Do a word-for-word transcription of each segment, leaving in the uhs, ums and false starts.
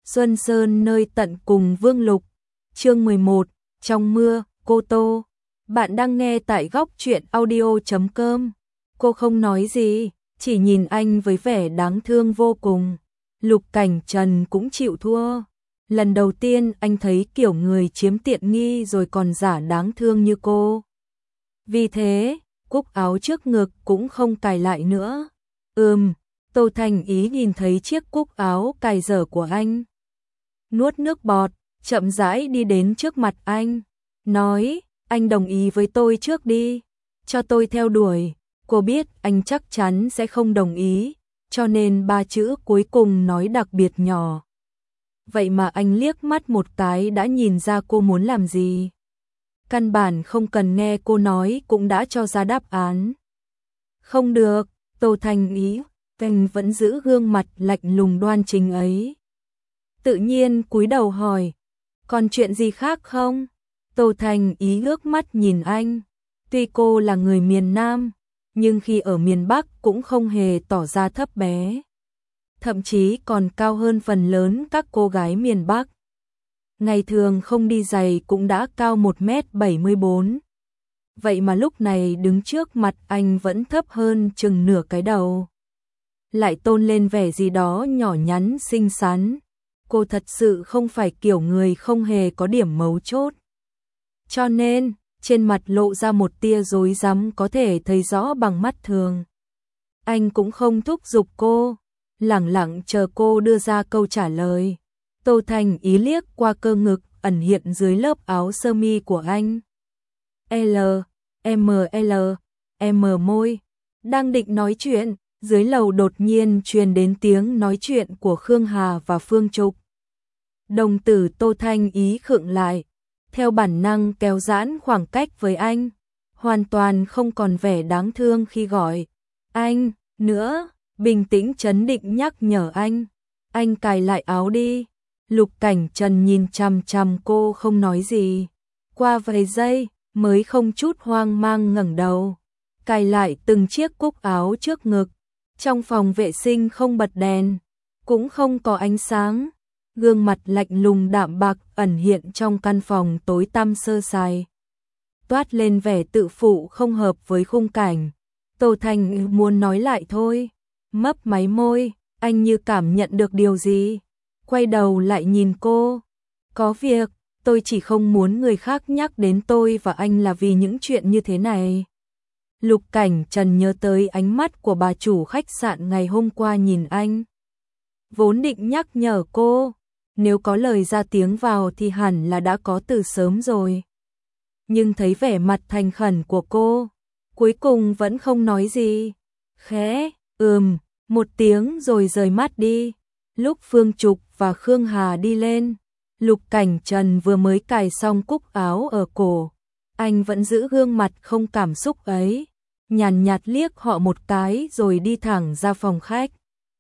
Xuân Sơn nơi tận cùng Vương Lục. Chương mười một, trong mưa, cô Tô. Bạn đang nghe tại góc truyện audio chấm com. Cô không nói gì, chỉ nhìn anh với vẻ đáng thương vô cùng. Lục Cảnh Trần cũng chịu thua. Lần đầu tiên anh thấy kiểu người chiếm tiện nghi rồi còn giả đáng thương như cô. Vì thế, cúc áo trước ngực cũng không cài lại nữa. Ừm, Tô Thành Ý nhìn thấy chiếc cúc áo cài dở của anh. Nuốt nước bọt, chậm rãi đi đến trước mặt anh. Nói, anh đồng ý với tôi trước đi, cho tôi theo đuổi. Cô biết anh chắc chắn sẽ không đồng ý, cho nên ba chữ cuối cùng nói đặc biệt nhỏ. Vậy mà anh liếc mắt một cái đã nhìn ra cô muốn làm gì. Căn bản không cần nghe cô nói cũng đã cho ra đáp án. Không được, Tô Thành Ý, anh vẫn giữ gương mặt lạnh lùng đoan chính ấy. Tự nhiên cúi đầu hỏi, còn chuyện gì khác không? Tô Thành Ý ngước mắt nhìn anh. Tuy cô là người miền Nam, nhưng khi ở miền Bắc cũng không hề tỏ ra thấp bé. Thậm chí còn cao hơn phần lớn các cô gái miền Bắc. Ngày thường không đi giày cũng đã cao một mét bảy mươi bốn. Vậy mà lúc này đứng trước mặt anh vẫn thấp hơn chừng nửa cái đầu. Lại tôn lên vẻ gì đó nhỏ nhắn xinh xắn. Cô thật sự không phải kiểu người không hề có điểm mấu chốt. Cho nên, trên mặt lộ ra một tia rối rắm có thể thấy rõ bằng mắt thường. Anh cũng không thúc giục cô, lẳng lặng chờ cô đưa ra câu trả lời. Tô Thành Ý liếc qua cơ ngực ẩn hiện dưới lớp áo sơ mi của anh. L, M L, M môi. Đang định nói chuyện, dưới lầu đột nhiên truyền đến tiếng nói chuyện của Khương Hà và Phương Trục. Đồng tử Tô Thanh Ý khựng lại, theo bản năng kéo giãn khoảng cách với anh, hoàn toàn không còn vẻ đáng thương khi gọi anh nữa, bình tĩnh trấn định nhắc nhở anh. Anh cài lại áo đi. Lục Cảnh Trần nhìn chằm chằm cô không nói gì. Qua vài giây mới không chút hoang mang ngẩng đầu, cài lại từng chiếc cúc áo trước ngực. Trong phòng vệ sinh không bật đèn, cũng không có ánh sáng. Gương mặt lạnh lùng đạm bạc ẩn hiện trong căn phòng tối tăm sơ sài. Toát lên vẻ tự phụ không hợp với khung cảnh. Tô Thành muốn nói lại thôi. Mấp máy môi, anh như cảm nhận được điều gì. Quay đầu lại nhìn cô. Có việc, tôi chỉ không muốn người khác nhắc đến tôi và anh là vì những chuyện như thế này. Lục Cảnh Trần nhớ tới ánh mắt của bà chủ khách sạn ngày hôm qua nhìn anh. Vốn định nhắc nhở cô, nếu có lời ra tiếng vào thì hẳn là đã có từ sớm rồi. Nhưng thấy vẻ mặt thành khẩn của cô, cuối cùng vẫn không nói gì. Khẽ, ừm, một tiếng rồi rời mắt đi. Lúc Phương Trục và Khương Hà đi lên, Lục Cảnh Trần vừa mới cài xong cúc áo ở cổ. Anh vẫn giữ gương mặt không cảm xúc ấy, nhàn nhạt liếc họ một cái rồi đi thẳng ra phòng khách.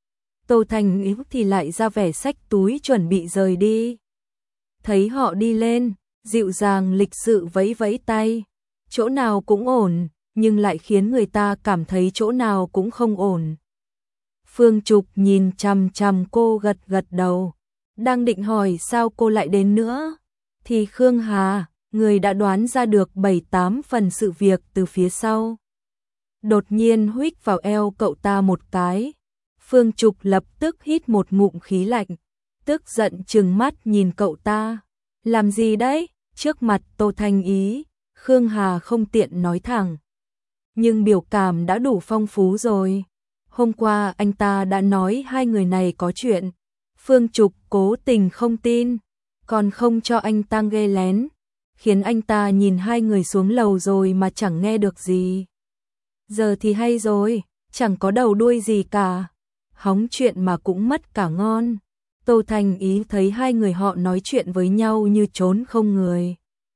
Tô Thành Ý thì lại ra vẻ xách túi chuẩn bị rời đi. Thấy họ đi lên, dịu dàng lịch sự vẫy vẫy tay. Chỗ nào cũng ổn, nhưng lại khiến người ta cảm thấy chỗ nào cũng không ổn. Phương Trục nhìn chằm chằm cô gật gật đầu. Đang định hỏi sao cô lại đến nữa, thì Khương Hà, người đã đoán ra được bảy tám phần sự việc từ phía sau, đột nhiên huých vào eo cậu ta một cái. Phương Trục lập tức hít một ngụm khí lạnh, tức giận trừng mắt nhìn cậu ta. Làm gì đấy? Trước mặt Tô Thanh Ý, Khương Hà không tiện nói thẳng. Nhưng biểu cảm đã đủ phong phú rồi. Hôm qua anh ta đã nói hai người này có chuyện. Phương Trục cố tình không tin, còn không cho anh ta nghe lén, khiến anh ta nhìn hai người xuống lầu rồi mà chẳng nghe được gì. Giờ thì hay rồi, chẳng có đầu đuôi gì cả. Hóng chuyện mà cũng mất cả ngon. Tô Thành Ý thấy hai người họ nói chuyện với nhau như trốn không người,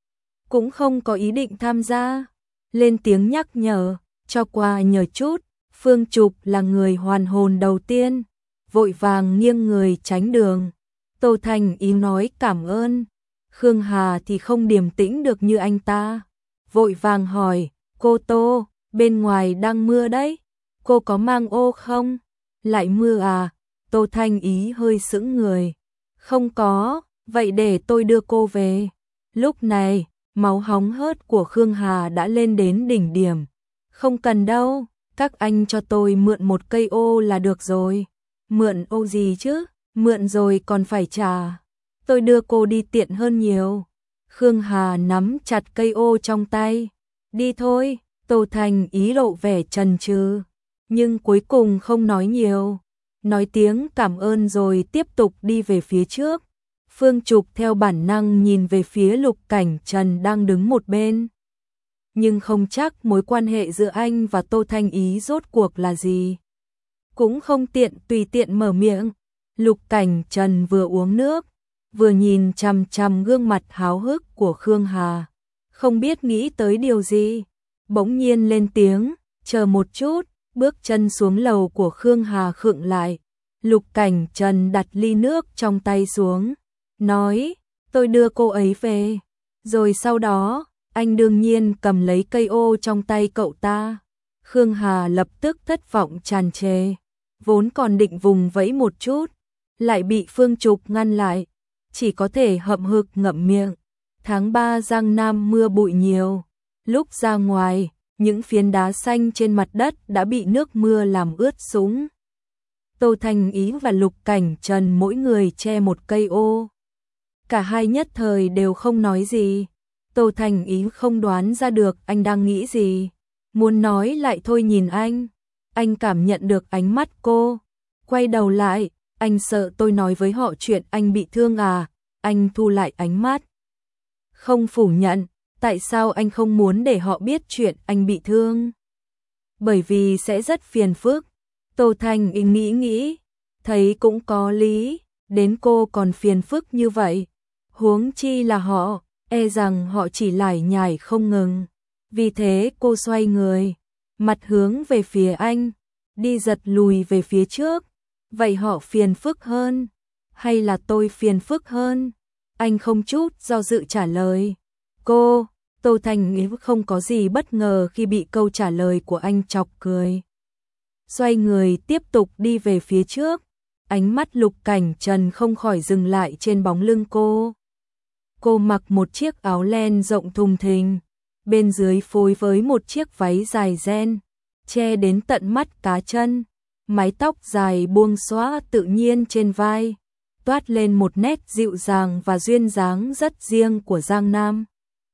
cũng không có ý định tham gia. Lên tiếng nhắc nhở, cho qua nhờ chút. Phương Trục là người hoàn hồn đầu tiên, vội vàng nghiêng người tránh đường. Tô Thành Ý nói cảm ơn. Khương Hà thì không điềm tĩnh được như anh ta, vội vàng hỏi, cô Tô, bên ngoài đang mưa đấy, cô có mang ô không? Lại mưa à? Tô Thanh Ý hơi sững người. Không có, vậy để tôi đưa cô về. Lúc này, máu hóng hớt của Khương Hà đã lên đến đỉnh điểm. Không cần đâu, các anh cho tôi mượn một cây ô là được rồi. Mượn ô gì chứ, mượn rồi còn phải trả. Tôi đưa cô đi tiện hơn nhiều. Khương Hà nắm chặt cây ô trong tay. Đi thôi, Tô Thành Ý lộ vẻ chần chừ, nhưng cuối cùng không nói nhiều. Nói tiếng cảm ơn rồi tiếp tục đi về phía trước. Phương Trục theo bản năng nhìn về phía Lục Cảnh Trần đang đứng một bên. Nhưng không chắc mối quan hệ giữa anh và Tô Thanh Ý rốt cuộc là gì. Cũng không tiện tùy tiện mở miệng. Lục Cảnh Trần vừa uống nước, vừa nhìn chằm chằm gương mặt háo hức của Khương Hà. Không biết nghĩ tới điều gì. Bỗng nhiên lên tiếng, chờ một chút, bước chân xuống lầu của Khương Hà khựng lại. Lục Cảnh Trần đặt ly nước trong tay xuống, nói, tôi đưa cô ấy về. Rồi sau đó, anh đương nhiên cầm lấy cây ô trong tay cậu ta. Khương Hà lập tức thất vọng tràn trề, vốn còn định vùng vẫy một chút, lại bị Phương Trục ngăn lại, chỉ có thể hậm hực ngậm miệng. Tháng ba Giang Nam mưa bụi nhiều, lúc ra ngoài, những phiến đá xanh trên mặt đất đã bị nước mưa làm ướt sũng. Tô Thanh Ý và Lục Cảnh Trần mỗi người che một cây ô. Cả hai nhất thời đều không nói gì. Tô Thanh Ý không đoán ra được anh đang nghĩ gì. Muốn nói lại thôi nhìn anh. Anh cảm nhận được ánh mắt cô. Quay đầu lại, anh sợ tôi nói với họ chuyện anh bị thương à. Anh thu lại ánh mắt. Không phủ nhận, tại sao anh không muốn để họ biết chuyện anh bị thương? Bởi vì sẽ rất phiền phức. Tô Thanh Ý nghĩ nghĩ, thấy cũng có lý, đến cô còn phiền phức như vậy. Huống chi là họ, e rằng họ chỉ lải nhải không ngừng. Vì thế cô xoay người, mặt hướng về phía anh, đi giật lùi về phía trước. Vậy họ phiền phức hơn, hay là tôi phiền phức hơn? Anh không chút do dự trả lời. Cô, Tô Thanh Ý không có gì bất ngờ khi bị câu trả lời của anh chọc cười. Xoay người tiếp tục đi về phía trước, ánh mắt Lục Cảnh Trần không khỏi dừng lại trên bóng lưng cô. Cô mặc một chiếc áo len rộng thùng thình, bên dưới phối với một chiếc váy dài ren, che đến tận mắt cá chân, mái tóc dài buông xõa tự nhiên trên vai, toát lên một nét dịu dàng và duyên dáng rất riêng của Giang Nam.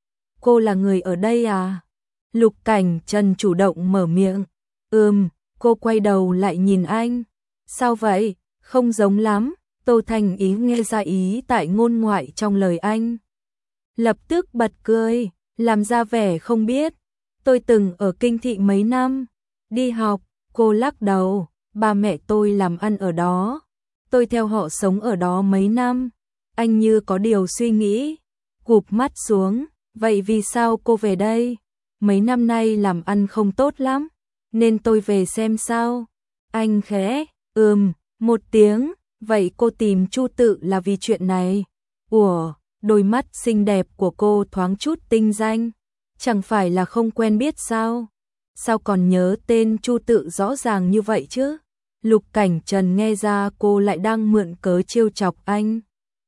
Cô là người ở đây à? Lục Cảnh Trần chủ động mở miệng. Ừm. Cô quay đầu lại nhìn anh. Sao vậy? Không giống lắm. Tô Thanh Ý nghe ra ý tại ngôn ngoại trong lời anh. Lập tức bật cười, làm ra vẻ không biết. Tôi từng ở Kinh Thị mấy năm. Đi học, cô lắc đầu. Ba mẹ tôi làm ăn ở đó. Tôi theo họ sống ở đó mấy năm. Anh như có điều suy nghĩ. Gụp mắt xuống. Vậy vì sao cô về đây? Mấy năm nay làm ăn không tốt lắm. Nên tôi về xem sao. Anh khẽ, ừm, một tiếng. Vậy cô tìm Chu Tự là vì chuyện này. Ủa, đôi mắt xinh đẹp của cô thoáng chút tinh danh. Chẳng phải là không quen biết sao? Sao còn nhớ tên Chu Tự rõ ràng như vậy chứ? Lục Cảnh Trần nghe ra cô lại đang mượn cớ trêu chọc anh.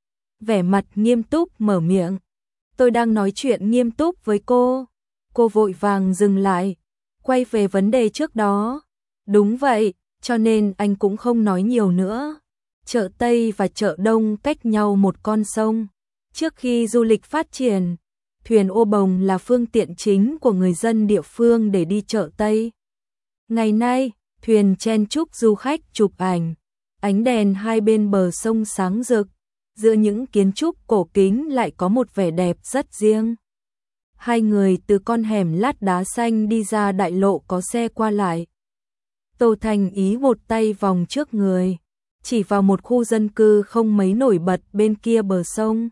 Vẻ mặt nghiêm túc mở miệng. Tôi đang nói chuyện nghiêm túc với cô. Cô vội vàng dừng lại, quay về vấn đề trước đó. Đúng vậy, cho nên anh cũng không nói nhiều nữa. Chợ Tây và chợ Đông cách nhau một con sông. Trước khi du lịch phát triển, thuyền ô bồng là phương tiện chính của người dân địa phương để đi chợ Tây. Ngày nay, thuyền chen chúc du khách chụp ảnh. Ánh đèn hai bên bờ sông sáng rực, giữa những kiến trúc cổ kính lại có một vẻ đẹp rất riêng. Hai người từ con hẻm lát đá xanh đi ra đại lộ có xe qua lại. Tô Thanh Ý một tay vòng trước người, chỉ vào một khu dân cư không mấy nổi bật bên kia bờ sông.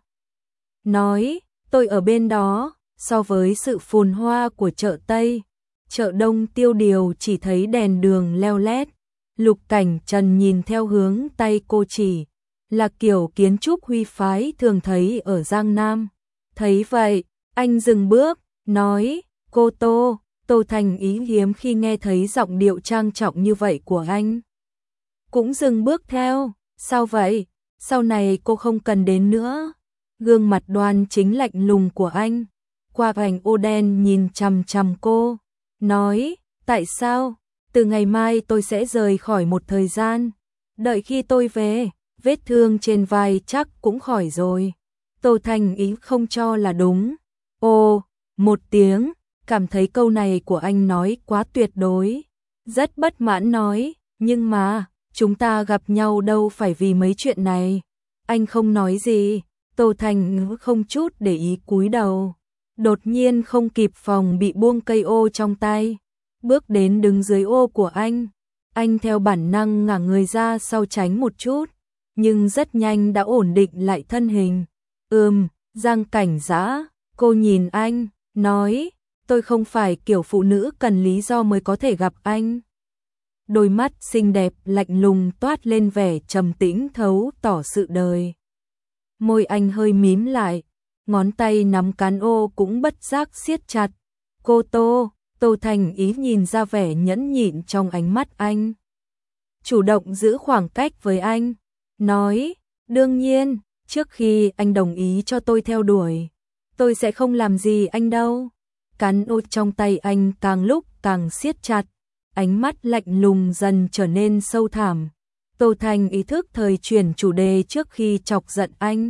Nói, tôi ở bên đó, so với sự phồn hoa của chợ Tây, chợ Đông tiêu điều chỉ thấy đèn đường leo lét. Lục Cảnh Trần nhìn theo hướng tay cô chỉ, là kiểu kiến trúc huy phái thường thấy ở Giang Nam. Thấy vậy, anh dừng bước, nói, cô Tô. Tô Thanh Ý hiếm khi nghe thấy giọng điệu trang trọng như vậy của anh. Cũng dừng bước theo, sao vậy? sau này cô không cần đến nữa. Gương mặt đoan chính lạnh lùng của anh, qua vành ô đen nhìn chằm chằm cô, nói, tại sao? Từ ngày mai tôi sẽ rời khỏi một thời gian, đợi khi tôi về, vết thương trên vai chắc cũng khỏi rồi. Tô Thanh Ý không cho là đúng. Ô, một tiếng, cảm thấy câu này của anh nói quá tuyệt đối. Rất bất mãn nói, nhưng mà, chúng ta gặp nhau đâu phải vì mấy chuyện này. Anh không nói gì, Tô Thanh Ý không chút để ý cúi đầu. Đột nhiên không kịp phòng bị buông cây ô trong tay, bước đến đứng dưới ô của anh. Anh theo bản năng ngả người ra sau tránh một chút, nhưng rất nhanh đã ổn định lại thân hình. Ừm, Giang Cảnh Dã, cô nhìn anh, nói, tôi không phải kiểu phụ nữ cần lý do mới có thể gặp anh. Đôi mắt xinh đẹp lạnh lùng toát lên vẻ trầm tĩnh thấu tỏ sự đời. Môi anh hơi mím lại, ngón tay nắm cán ô cũng bất giác siết chặt. Cô Tô, Tô Thanh Ý nhìn ra vẻ nhẫn nhịn trong ánh mắt anh. Chủ động giữ khoảng cách với anh, nói, đương nhiên, trước khi anh đồng ý cho tôi theo đuổi, tôi sẽ không làm gì anh đâu. Cán ô trong tay anh càng lúc càng siết chặt, ánh mắt lạnh lùng dần trở nên sâu thẳm. Tô Thanh ý thức thời chuyển chủ đề trước khi chọc giận anh.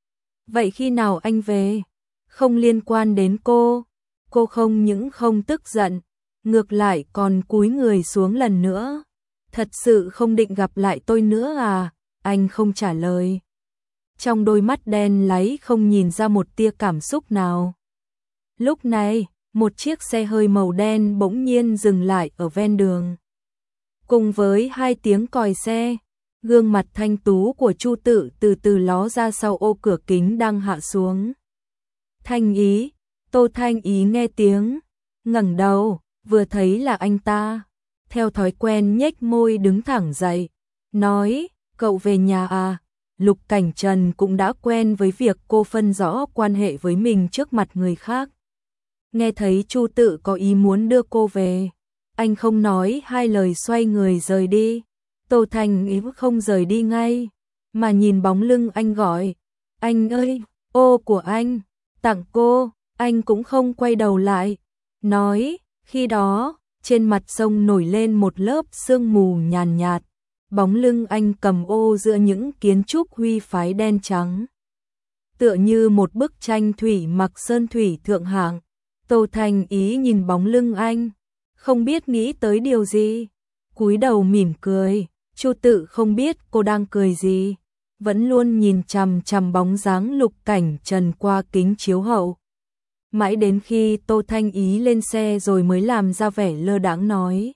Vậy khi nào anh về? Không liên quan đến cô. Cô không những không tức giận, ngược lại còn cúi người xuống lần nữa. Thật sự không định gặp lại tôi nữa à? Anh không trả lời. Trong đôi mắt đen láy không nhìn ra một tia cảm xúc nào. Lúc này, một chiếc xe hơi màu đen bỗng nhiên dừng lại ở ven đường. Cùng với hai tiếng còi xe, gương mặt thanh tú của Chu Tự từ từ ló ra sau ô cửa kính đang hạ xuống. Thanh Ý, Tô Thanh Ý nghe tiếng, ngẩng đầu, vừa thấy là anh ta. Theo thói quen nhếch môi đứng thẳng dậy, nói, cậu về nhà à? Lục Cảnh Trần cũng đã quen với việc cô phân rõ quan hệ với mình trước mặt người khác. Nghe thấy Chu Tự có ý muốn đưa cô về, anh không nói hai lời xoay người rời đi. Tô Thanh Ý không rời đi ngay, mà nhìn bóng lưng anh gọi, anh ơi, ô của anh, tặng cô. Anh cũng không quay đầu lại, nói, khi đó, trên mặt sông nổi lên một lớp sương mù nhàn nhạt, bóng lưng anh cầm ô giữa những kiến trúc huy phái đen trắng. Tựa như một bức tranh thủy mặc sơn thủy thượng hạng. Tô Thanh Ý nhìn bóng lưng anh, không biết nghĩ tới điều gì, cúi đầu mỉm cười. Chu Tự không biết cô đang cười gì, vẫn luôn nhìn chằm chằm bóng dáng Lục Cảnh Trần qua kính chiếu hậu. Mãi đến khi Tô Thanh Ý lên xe rồi mới làm ra vẻ lơ đãng nói,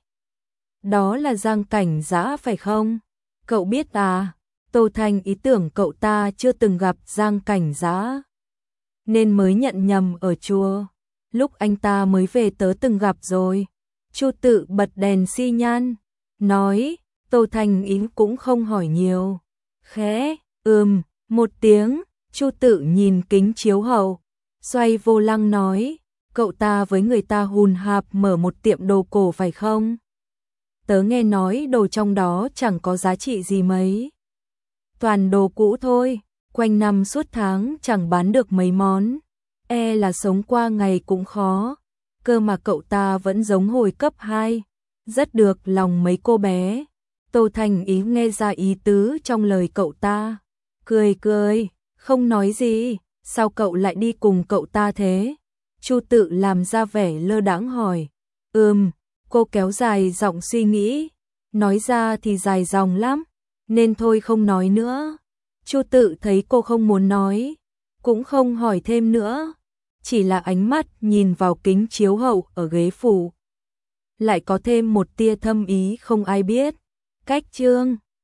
đó là Giang Cảnh Dã phải không? Cậu biết à? Tô Thanh Ý tưởng cậu ta chưa từng gặp Giang Cảnh Dã, nên mới nhận nhầm ở chùa. Lúc anh ta mới về tớ từng gặp rồi. Chu Tự bật đèn xi nhan, nói. Tô Thanh Ý cũng không hỏi nhiều, khẽ ừm một tiếng. Chu Tự nhìn kính chiếu hậu, xoay vô lăng nói, cậu ta với người ta hùn hạp mở một tiệm đồ cổ phải không? Tớ nghe nói đồ trong đó chẳng có giá trị gì mấy, toàn đồ cũ thôi, quanh năm suốt tháng chẳng bán được mấy món, e là sống qua ngày cũng khó. Cơ mà cậu ta vẫn giống hồi cấp hai, rất được lòng mấy cô bé. Tô Thanh Ý nghe ra ý tứ trong lời cậu ta, cười cười, không nói gì. Sao cậu lại đi cùng cậu ta thế? Chu Tự làm ra vẻ lơ đãng hỏi. Ừm, cô kéo dài giọng suy nghĩ, nói ra thì dài dòng lắm, nên thôi không nói nữa. Chu Tự thấy cô không muốn nói, cũng không hỏi thêm nữa, chỉ là ánh mắt nhìn vào kính chiếu hậu ở ghế phụ, lại có thêm một tia thâm ý không ai biết. Cách chương